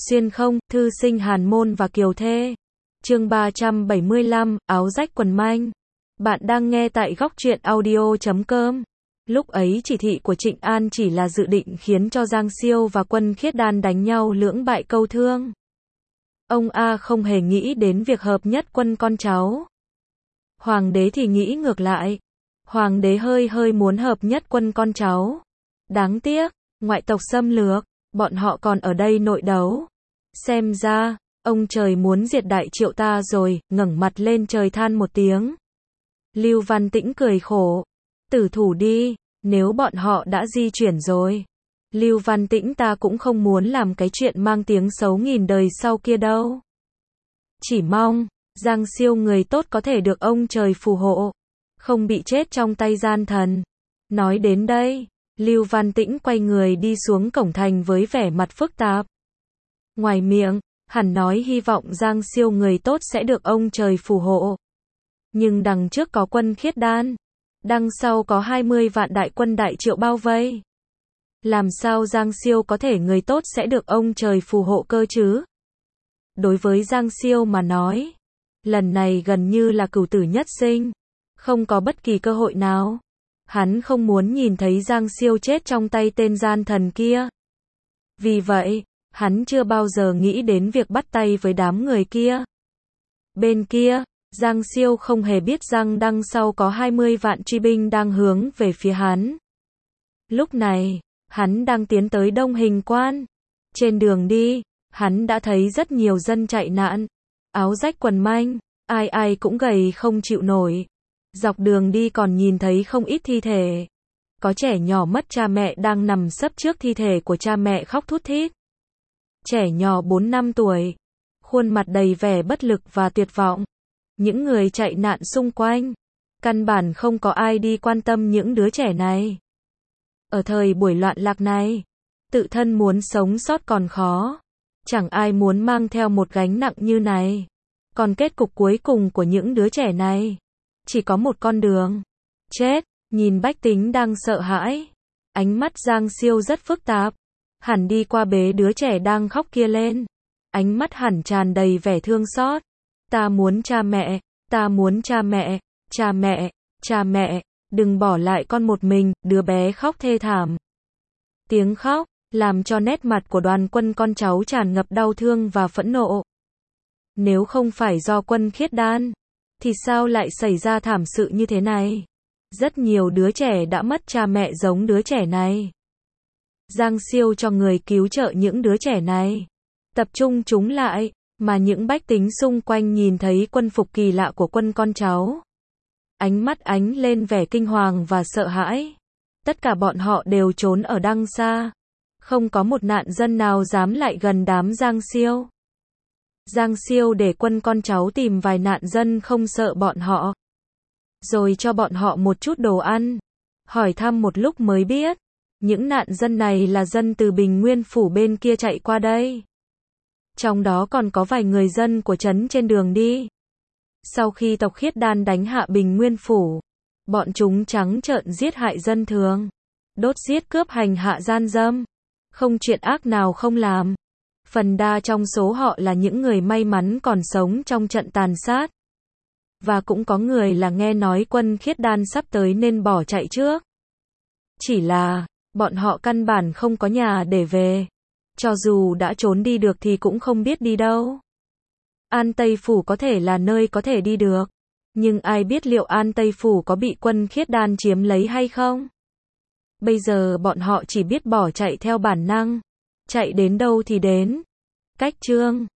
Xuyên không, thư sinh hàn môn và kiều thê. Chương 375, áo rách quần manh. Bạn đang nghe tại góc truyện audio.com. Lúc ấy chỉ thị của Trịnh An chỉ là dự định khiến cho Giang Siêu và Quân Khiết Đan đánh nhau lưỡng bại câu thương. Ông A không hề nghĩ đến việc hợp nhất quân con cháu. Hoàng đế thì nghĩ ngược lại. Hoàng đế hơi muốn hợp nhất quân con cháu. Đáng tiếc, ngoại tộc xâm lược, bọn họ còn ở đây nội đấu. Xem ra, ông trời muốn diệt Đại Triệu ta rồi, ngẩng mặt lên trời than một tiếng. Lưu Văn Tĩnh cười khổ. Tử thủ đi, nếu bọn họ đã di chuyển rồi. Lưu Văn Tĩnh ta cũng không muốn làm cái chuyện mang tiếng xấu nghìn đời sau kia đâu. Chỉ mong, Giang Siêu người tốt có thể được ông trời phù hộ. Không bị chết trong tay gian thần. Nói đến đây, Lưu Văn Tĩnh quay người đi xuống cổng thành với vẻ mặt phức tạp. Ngoài miệng, hẳn nói hy vọng Giang Siêu người tốt sẽ được ông trời phù hộ. Nhưng đằng trước có Quân Khiết Đan, đằng sau có 20 vạn đại quân Đại Triệu bao vây. Làm sao Giang Siêu có thể người tốt sẽ được ông trời phù hộ cơ chứ? Đối với Giang Siêu mà nói, lần này gần như là cửu tử nhất sinh, không có bất kỳ cơ hội nào. Hắn không muốn nhìn thấy Giang Siêu chết trong tay tên gian thần kia. Vì vậy, hắn chưa bao giờ nghĩ đến việc bắt tay với đám người kia. Bên kia, Giang Siêu không hề biết rằng đằng sau có 20 vạn truy binh đang hướng về phía hắn. Lúc này, hắn đang tiến tới Đông Hình Quan. Trên đường đi, hắn đã thấy rất nhiều dân chạy nạn, áo rách quần manh, ai cũng gầy không chịu nổi. Dọc đường đi còn nhìn thấy không ít thi thể. Có trẻ nhỏ mất cha mẹ đang nằm sấp trước thi thể của cha mẹ khóc thút thít. Trẻ nhỏ 4-5 tuổi, khuôn mặt đầy vẻ bất lực và tuyệt vọng. Những người chạy nạn xung quanh, căn bản không có ai đi quan tâm những đứa trẻ này. Ở thời buổi loạn lạc này, tự thân muốn sống sót còn khó. Chẳng ai muốn mang theo một gánh nặng như này. Còn kết cục cuối cùng của những đứa trẻ này, chỉ có một con đường. Chết, nhìn bách tính đang sợ hãi. Ánh mắt Giang Siêu rất phức tạp. Hẳn đi qua bế đứa trẻ đang khóc kia lên. Ánh mắt hẳn tràn đầy vẻ thương xót. Ta muốn cha mẹ, ta muốn cha mẹ, cha mẹ, cha mẹ, đừng bỏ lại con một mình, đứa bé khóc thê thảm. Tiếng khóc, làm cho nét mặt của đoàn quân con cháu tràn ngập đau thương và phẫn nộ. Nếu không phải do Quân Khiết Đan, thì sao lại xảy ra thảm sự như thế này? Rất nhiều đứa trẻ đã mất cha mẹ giống đứa trẻ này. Giang Siêu cho người cứu trợ những đứa trẻ này. Tập trung chúng lại, mà những bách tính xung quanh nhìn thấy quân phục kỳ lạ của quân con cháu. Ánh mắt ánh lên vẻ kinh hoàng và sợ hãi. Tất cả bọn họ đều trốn ở đằng xa. Không có một nạn dân nào dám lại gần đám Giang Siêu. Giang Siêu để quân con cháu tìm vài nạn dân không sợ bọn họ. Rồi cho bọn họ một chút đồ ăn. Hỏi thăm một lúc mới biết, những nạn dân này là dân từ Bình Nguyên Phủ bên kia chạy qua đây. Trong đó còn có vài người dân của trấn trên đường đi. Sau khi tộc Khiết Đan đánh hạ Bình Nguyên Phủ, bọn chúng trắng trợn giết hại dân thường. Đốt giết cướp hành hạ gian dâm. Không chuyện ác nào không làm. Phần đa trong số họ là những người may mắn còn sống trong trận tàn sát. Và cũng có người là nghe nói Quân Khiết Đan sắp tới nên bỏ chạy trước. Chỉ là, bọn họ căn bản không có nhà để về. Cho dù đã trốn đi được thì cũng không biết đi đâu. An Tây Phủ có thể là nơi có thể đi được. Nhưng ai biết liệu An Tây Phủ có bị Quân Khiết Đan chiếm lấy hay không? Bây giờ bọn họ chỉ biết bỏ chạy theo bản năng. Chạy đến đâu thì đến. Cách chương